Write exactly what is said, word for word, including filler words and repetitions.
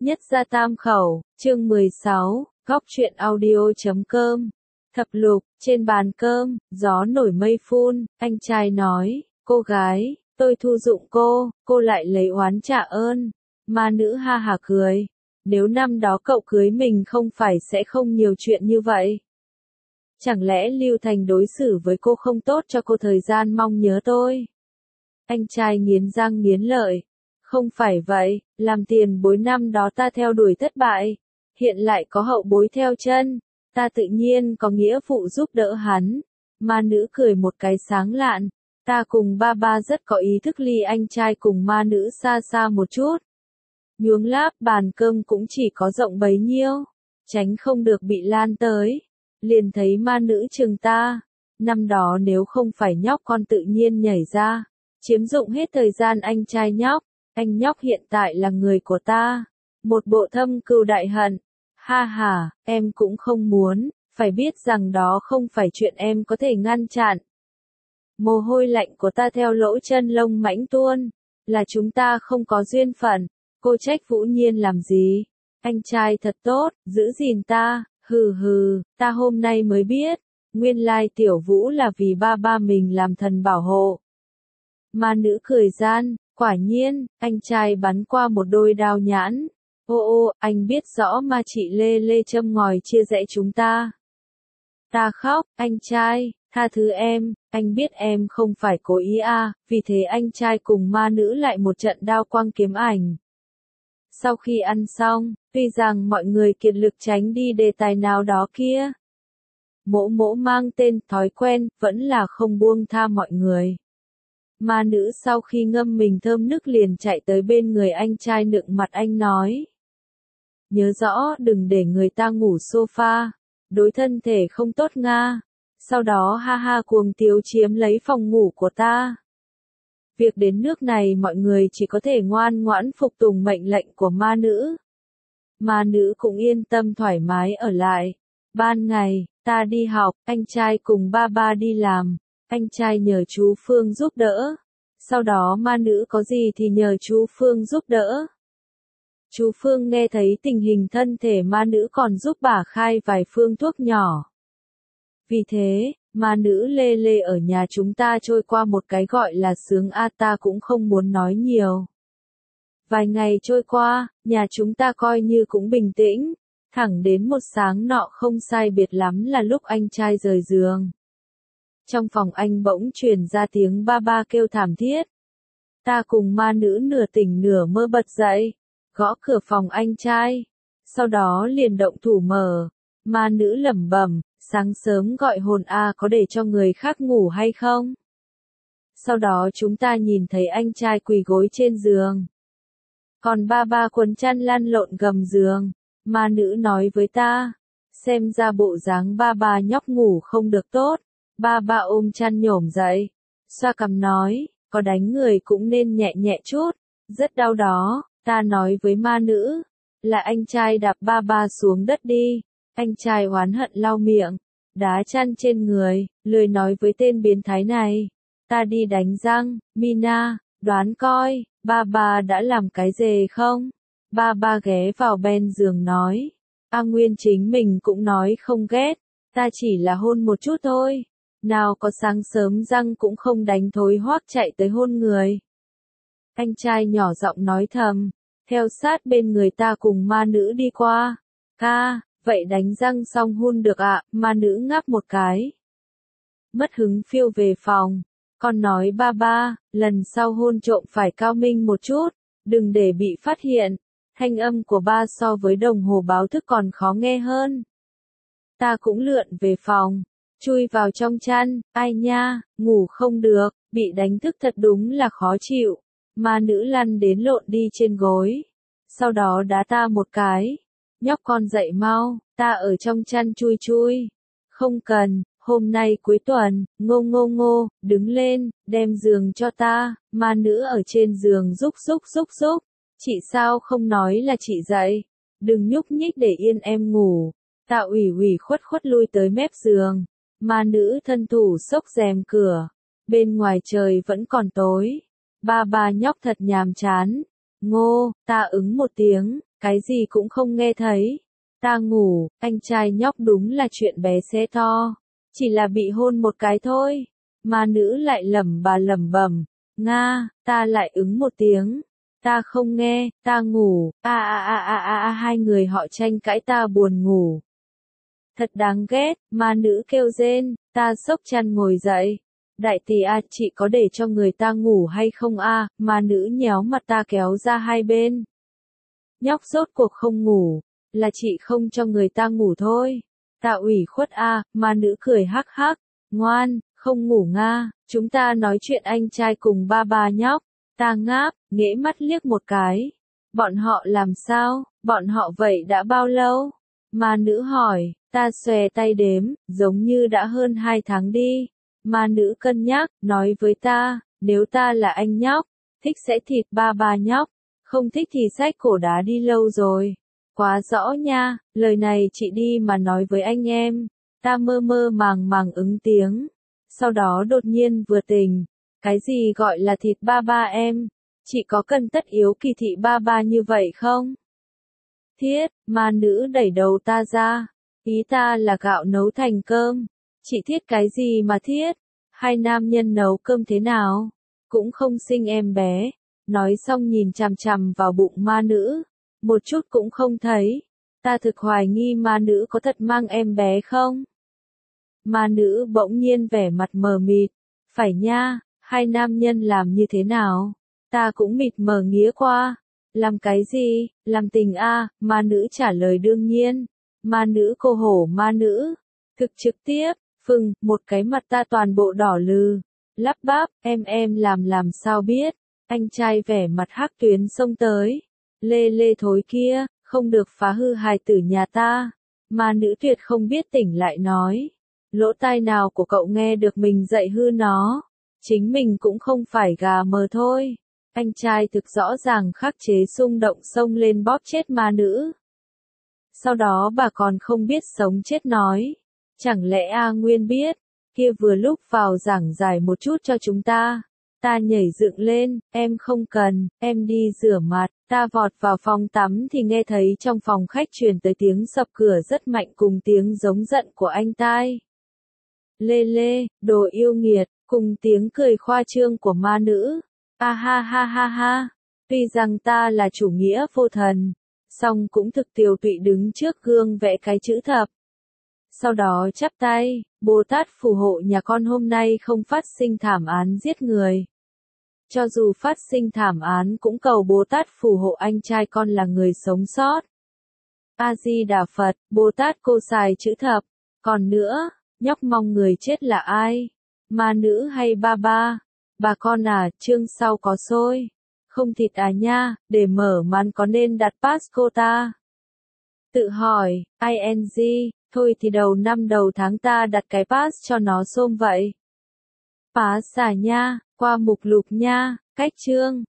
Nhất gia tam khẩu, chương mười sáu, góc truyện audio chấm com. Thập lục, trên bàn cơm, gió nổi mây phun, anh trai nói, cô gái, tôi thu dụng cô, cô lại lấy oán trả ơn. Ma nữ ha hả cười, nếu năm đó cậu cưới mình không phải sẽ không nhiều chuyện như vậy. Chẳng lẽ Lưu Thành đối xử với cô không tốt cho cô thời gian mong nhớ tôi? Anh trai nghiến răng nghiến lợi. Không phải vậy, làm tiền bối năm đó ta theo đuổi thất bại, hiện lại có hậu bối theo chân, ta tự nhiên có nghĩa vụ giúp đỡ hắn. Ma nữ cười một cái sáng lạn, ta cùng ba ba rất có ý thức ly anh trai cùng ma nữ xa xa một chút. Nhuốm láp bàn cơm cũng chỉ có rộng bấy nhiêu, tránh không được bị lan tới. Liền thấy ma nữ chừng ta, năm đó nếu không phải nhóc con tự nhiên nhảy ra, chiếm dụng hết thời gian anh trai nhóc. Anh nhóc hiện tại là người của ta. Một bộ thâm cừu đại hận. Ha ha, em cũng không muốn, phải biết rằng đó không phải chuyện em có thể ngăn chặn. Mồ hôi lạnh của ta theo lỗ chân lông mãnh tuôn. Là chúng ta không có duyên phận. Cô trách Vũ Nhiên làm gì? Anh trai thật tốt, giữ gìn ta. Hừ hừ, ta hôm nay mới biết. Nguyên lai tiểu Vũ là vì ba ba mình làm thần bảo hộ. Ma nữ cười gian. Quả nhiên, anh trai bắn qua một đôi đao nhãn. Ô ô, anh biết rõ mà chị Lê Lê châm ngòi chia rẽ chúng ta. Ta khóc, anh trai, tha thứ em, anh biết em không phải cố ý à, vì thế anh trai cùng ma nữ lại một trận đao quang kiếm ảnh. Sau khi ăn xong, tuy rằng mọi người kiệt lực tránh đi đề tài nào đó kia. Mỗ mỗ mang tên thói quen, vẫn là không buông tha mọi người. Ma nữ sau khi ngâm mình thơm nức liền chạy tới bên người anh trai nựng mặt anh nói. Nhớ rõ đừng để người ta ngủ sofa, đối thân thể không tốt nga. Sau đó ha ha cuồng tiếu chiếm lấy phòng ngủ của ta. Việc đến nước này mọi người chỉ có thể ngoan ngoãn phục tùng mệnh lệnh của ma nữ. Ma nữ cũng yên tâm thoải mái ở lại. Ban ngày, ta đi học, anh trai cùng ba ba đi làm. Anh trai nhờ chú Phương giúp đỡ. Sau đó ma nữ có gì thì nhờ chú Phương giúp đỡ. Chú Phương nghe thấy tình hình thân thể ma nữ còn giúp bà khai vài phương thuốc nhỏ. Vì thế, ma nữ Lê Lê ở nhà chúng ta trôi qua một cái gọi là sướng a ta cũng không muốn nói nhiều. Vài ngày trôi qua, nhà chúng ta coi như cũng bình tĩnh. Thẳng đến một sáng nọ không sai biệt lắm là lúc anh trai rời giường. Trong phòng anh bỗng truyền ra tiếng ba ba kêu thảm thiết. Ta cùng ma nữ nửa tỉnh nửa mơ bật dậy, gõ cửa phòng anh trai. Sau đó liền động thủ mở. Ma nữ lẩm bẩm, sáng sớm gọi hồn a có để cho người khác ngủ hay không? Sau đó chúng ta nhìn thấy anh trai quỳ gối trên giường. Còn ba ba quấn chăn lăn lộn gầm giường. Ma nữ nói với ta, xem ra bộ dáng ba ba nhóc ngủ không được tốt. Ba ba ôm chăn nhổm dậy, xoa cằm nói, có đánh người cũng nên nhẹ nhẹ chút, rất đau đó. Ta nói với ma nữ, là anh trai đạp ba ba xuống đất đi. Anh trai oán hận lau miệng, đá chăn trên người, lười nói với tên biến thái này. Ta đi đánh răng, Mina, đoán coi, ba ba đã làm cái gì không? Ba ba ghé vào bên giường nói, A Nguyên chính mình cũng nói không ghét, ta chỉ là hôn một chút thôi. Nào có sáng sớm răng cũng không đánh thối hoác chạy tới hôn người. Anh trai nhỏ giọng nói thầm, theo sát bên người ta cùng ma nữ đi qua. Ca, vậy đánh răng xong hôn được ạ, à? Ma nữ ngáp một cái. Mất hứng phiêu về phòng. Con nói ba ba, lần sau hôn trộm phải cao minh một chút, đừng để bị phát hiện. Thanh âm của ba so với đồng hồ báo thức còn khó nghe hơn. Ta cũng lượn về phòng. Chui vào trong chăn, ai nha, ngủ không được, bị đánh thức thật đúng là khó chịu. Ma nữ lăn đến lộn đi trên gối. Sau đó đá ta một cái. Nhóc con dậy mau, ta ở trong chăn chui chui. Không cần, hôm nay cuối tuần, ngô ngô ngô, đứng lên, đem giường cho ta. Ma nữ ở trên giường rúc rúc rúc rúc. Chị sao không nói là chị dậy? Đừng nhúc nhích để yên em ngủ. Ta ủy ủy khuất khuất lui tới mép giường. Ma nữ thân thủ xốc rèm cửa. Bên ngoài trời vẫn còn tối. Ba ba nhóc thật nhàm chán. Ngô, ta ứng một tiếng. cái gì cũng không nghe thấy. Ta ngủ, anh trai nhóc đúng là chuyện bé xé to. Chỉ là bị hôn một cái thôi. Ma nữ lại lẩm bà lẩm bẩm. Nga, ta lại ứng một tiếng. Ta không nghe, ta ngủ, a a a a a a hai người họ tranh cãi ta buồn ngủ. Thật đáng ghét, ma nữ kêu rên, ta xốc chăn ngồi dậy. Đại tỷ a, chị có để cho người ta ngủ hay không a? Ma nữ nhéo mặt ta kéo ra hai bên. Nhóc rốt cuộc không ngủ, là chị không cho người ta ngủ thôi. Ta ủy khuất a, ma nữ cười hắc hắc, ngoan, không ngủ nga, chúng ta nói chuyện anh trai cùng ba ba nhóc. Ta ngáp, nghễ mắt liếc một cái. Bọn họ làm sao, bọn họ vậy đã bao lâu? Ma nữ hỏi, ta xòe tay đếm, giống như đã hơn hai tháng đi. Ma nữ cân nhắc, nói với ta, nếu ta là anh nhóc, thích sẽ thịt ba ba nhóc, không thích thì xách cổ đá đi lâu rồi. Quá rõ nha, lời này chị đi mà nói với anh em. Ta mơ mơ màng màng ứng tiếng. Sau đó đột nhiên vừa tỉnh. Cái gì gọi là thịt ba ba em? Chị có cần tất yếu kỳ thị ba ba như vậy không? Thiết, ma nữ đẩy đầu ta ra. Ý ta là gạo nấu thành cơm. Chị thiết cái gì mà thiết? Hai nam nhân nấu cơm thế nào? Cũng không sinh em bé. Nói xong nhìn chằm chằm vào bụng ma nữ. Một chút cũng không thấy. Ta thực hoài nghi ma nữ có thật mang em bé không? Ma nữ bỗng nhiên vẻ mặt mờ mịt. Phải nha, hai nam nhân làm như thế nào? Ta cũng mịt mờ nghía qua. Làm cái gì? Làm tình a? À? Ma nữ trả lời đương nhiên. Ma nữ cô hổ ma nữ. Thực trực tiếp, phừng, một cái mặt ta toàn bộ đỏ lừ. Lắp bắp, em em làm làm sao biết? Anh trai vẻ mặt hắc tuyến xông tới. Lê lê thối kia, không được phá hư hài tử nhà ta. Ma nữ tuyệt không biết tỉnh lại nói. Lỗ tai nào của cậu nghe được mình dạy hư nó. Chính mình cũng không phải gà mờ thôi. Anh trai thực rõ ràng khắc chế xung động xông lên bóp chết ma nữ. Sau đó bà còn không biết sống chết nói. Chẳng lẽ A Nguyên biết, kia vừa lúc vào giảng giải một chút cho chúng ta. Ta nhảy dựng lên, em không cần, em đi rửa mặt. Ta vọt vào phòng tắm thì nghe thấy trong phòng khách truyền tới tiếng sập cửa rất mạnh cùng tiếng giống giận của anh tai. Lê lê, đồ yêu nghiệt, cùng tiếng cười khoa trương của ma nữ. A ha ha ha ha, tuy rằng ta là chủ nghĩa vô thần, song cũng thực tiều tụy đứng trước gương vẽ cái chữ thập. Sau đó chắp tay, Bồ Tát phù hộ nhà con hôm nay không phát sinh thảm án giết người. Cho dù phát sinh thảm án cũng cầu Bồ Tát phù hộ anh trai con là người sống sót. A-di-đà Phật, Bồ Tát cô xài chữ thập. Còn nữa, nhóc mong người chết là ai? Ma nữ hay ba ba? Bà con à, chương sau có xôi. Không thịt à nha, để mở màn có nên đặt pass cô ta? Tự hỏi, i en giê, thôi thì đầu năm đầu tháng ta đặt cái pass cho nó xôm vậy. Pass à nha, qua mục lục nha, cách chương.